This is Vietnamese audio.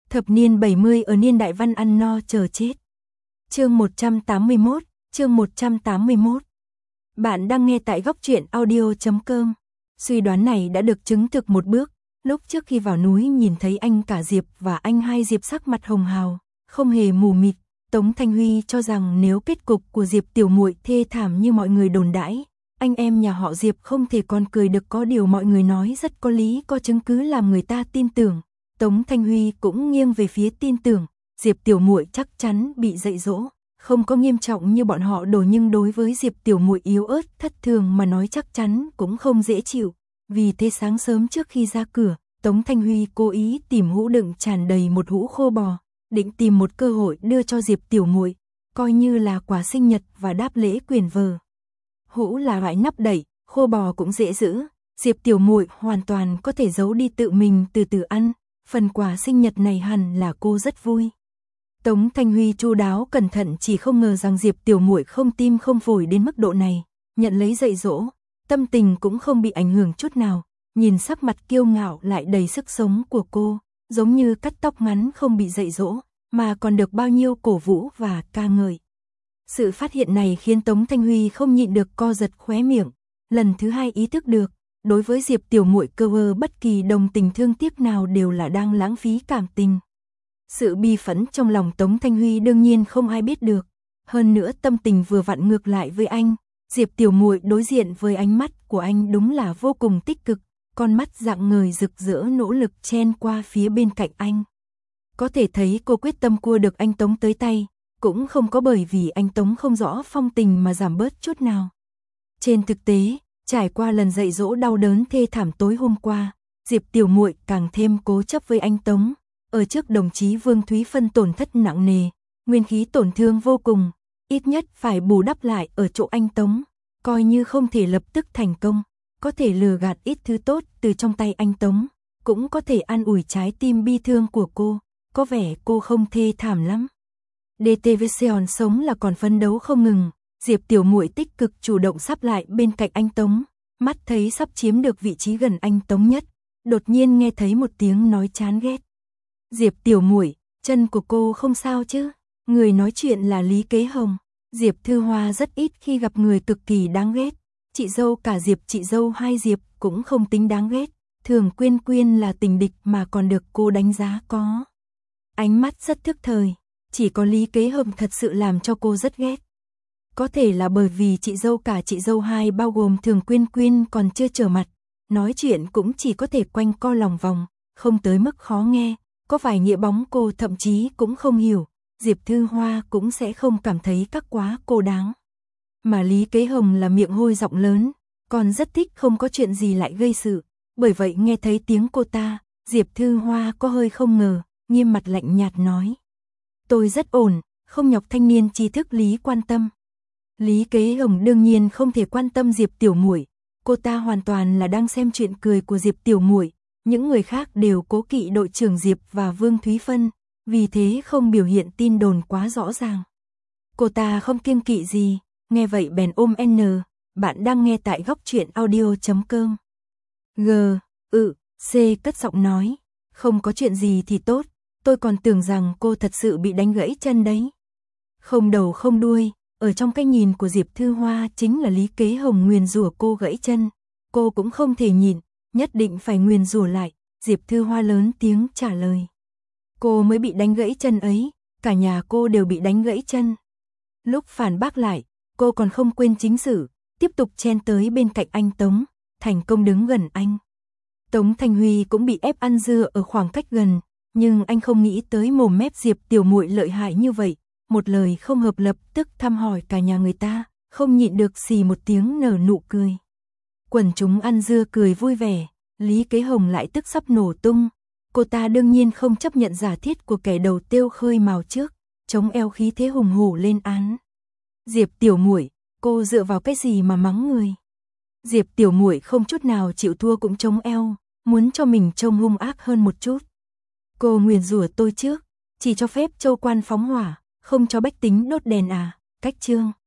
Thập niên 70 ở niên đại văn ăn no chờ chết. Chương 181. Bạn đang nghe tại góc truyện audio.com. Suy đoán này đã được chứng thực một bước, lúc trước khi vào núi nhìn thấy anh cả Diệp và anh hai Diệp sắc mặt hồng hào, không hề mù mịt, Tống Thanh Huy cho rằng nếu kết cục của Diệp tiểu muội thê thảm như mọi người đồn đãi, anh em nhà họ Diệp không thể còn cười được, có điều mọi người nói rất có lý, có chứng cứ làm người ta tin tưởng. Tống Thanh Huy cũng nghiêng về phía tin tưởng, Diệp tiểu muội chắc chắn bị dạy dỗ, không có nghiêm trọng như bọn họ đổ, nhưng đối với Diệp tiểu muội yếu ớt thất thường mà nói chắc chắn cũng không dễ chịu. Vì thế sáng sớm trước khi ra cửa, Tống Thanh Huy cố ý tìm hũ đựng tràn đầy một hũ khô bò, định tìm một cơ hội đưa cho Diệp tiểu muội, coi như là quà sinh nhật và đáp lễ quyền vờ. Hũ là loại nắp đậy, khô bò cũng dễ giữ, Diệp tiểu muội hoàn toàn có thể giấu đi tự mình từ từ ăn, phần quà sinh nhật này hẳn là cô rất vui. Tống Thanh Huy chu đáo cẩn thận, chỉ không ngờ rằng Diệp tiểu muội không tim không phổi đến mức độ này, nhận lấy dạy dỗ, tâm tình cũng không bị ảnh hưởng chút nào, nhìn sắc mặt kiêu ngạo lại đầy sức sống của cô, giống như cắt tóc ngắn không bị dạy dỗ, mà còn được bao nhiêu cổ vũ và ca ngợi. Sự phát hiện này khiến Tống Thanh Huy không nhịn được co giật khóe miệng, lần thứ hai ý thức được, đối với Diệp tiểu muội cơ vơ bất kỳ đồng tình thương tiếc nào đều là đang lãng phí cảm tình. Sự bi phẫn trong lòng Tống Thanh Huy đương nhiên không ai biết được, hơn nữa tâm tình vừa vặn ngược lại với anh, Diệp tiểu muội đối diện với ánh mắt của anh đúng là vô cùng tích cực, con mắt rạng ngời rực rỡ nỗ lực chen qua phía bên cạnh anh. Có thể thấy cô quyết tâm cua được anh Tống tới tay, cũng không có bởi vì anh Tống không rõ phong tình mà giảm bớt chút nào. Trên thực tế, trải qua lần dạy dỗ đau đớn thê thảm tối hôm qua, Diệp tiểu muội càng thêm cố chấp với anh Tống. Ở trước đồng chí Vương Thúy Phân tổn thất nặng nề, nguyên khí tổn thương vô cùng, ít nhất phải bù đắp lại ở chỗ anh Tống, coi như không thể lập tức thành công, có thể lừa gạt ít thứ tốt từ trong tay anh Tống, cũng có thể an ủi trái tim bi thương của cô, có vẻ cô không thê thảm lắm. DTVCon sống là còn phấn đấu không ngừng, Diệp tiểu muội tích cực chủ động sắp lại bên cạnh anh Tống, mắt thấy sắp chiếm được vị trí gần anh Tống nhất, đột nhiên nghe thấy một tiếng nói chán ghét. Diệp tiểu muội, chân của cô không sao chứ? Người nói chuyện là Lý Kế Hồng. Diệp Thư Hoa rất ít khi gặp người cực kỳ đáng ghét. Chị dâu cả Diệp, chị dâu hai Diệp cũng không tính đáng ghét. Thường Quyên Quyên là tình địch mà còn được cô đánh giá có ánh mắt rất thức thời. Chỉ có Lý Kế Hồng thật sự làm cho cô rất ghét. Có thể là bởi vì chị dâu cả chị dâu hai bao gồm Thường Quyên Quyên còn chưa trở mặt. Nói chuyện cũng chỉ có thể quanh co lòng vòng, không tới mức khó nghe. Có vài nghĩa bóng cô thậm chí cũng không hiểu, Diệp Thư Hoa cũng sẽ không cảm thấy các quá cô đáng. Mà Lý Kế Hồng là miệng hôi giọng lớn, còn rất thích không có chuyện gì lại gây sự, bởi vậy nghe thấy tiếng cô ta, Diệp Thư Hoa có hơi không ngờ, nghiêm mặt lạnh nhạt nói. Tôi rất ổn, không nhọc thanh niên trí thức Lý quan tâm. Lý Kế Hồng đương nhiên không thể quan tâm Diệp tiểu muội, cô ta hoàn toàn là đang xem chuyện cười của Diệp tiểu muội. Những người khác đều cố kỵ đội trưởng Diệp và Vương Thúy Phân, vì thế không biểu hiện tin đồn quá rõ ràng. Cô ta không kiêng kỵ gì, nghe vậy bèn ôm N, bạn đang nghe tại góc truyện audio.com. C cất giọng nói, không có chuyện gì thì tốt, tôi còn tưởng rằng cô thật sự bị đánh gãy chân đấy. Không đầu không đuôi, ở trong cái nhìn của Diệp Thư Hoa chính là Lý Kế Hồng nguyền rủa cô gãy chân, cô cũng không thể nhịn. Nhất định phải nguyền rủa lại, Diệp Thư Hoa lớn tiếng trả lời. Cô mới bị đánh gãy chân ấy, cả nhà cô đều bị đánh gãy chân. Lúc phản bác lại, cô còn không quên chính sự, tiếp tục chen tới bên cạnh anh Tống, thành công đứng gần anh. Tống Thanh Huy cũng bị ép ăn dưa ở khoảng cách gần, nhưng anh không nghĩ tới mồm mép Diệp tiểu muội lợi hại như vậy, một lời không hợp lập tức thăm hỏi cả nhà người ta, không nhịn được xì một tiếng nở nụ cười. Quần chúng ăn dưa cười vui vẻ, Lý Kế Hồng lại tức sắp nổ tung. Cô ta đương nhiên không chấp nhận giả thiết của kẻ đầu tiêu khơi mào trước, chống eo khí thế hùng hổ lên án. Diệp tiểu muội, cô dựa vào cái gì mà mắng người? Diệp tiểu muội không chút nào chịu thua cũng chống eo, muốn cho mình trông hung ác hơn một chút. Cô nguyền rủa tôi trước, chỉ cho phép châu quan phóng hỏa, không cho bách tính đốt đèn à, cách chương.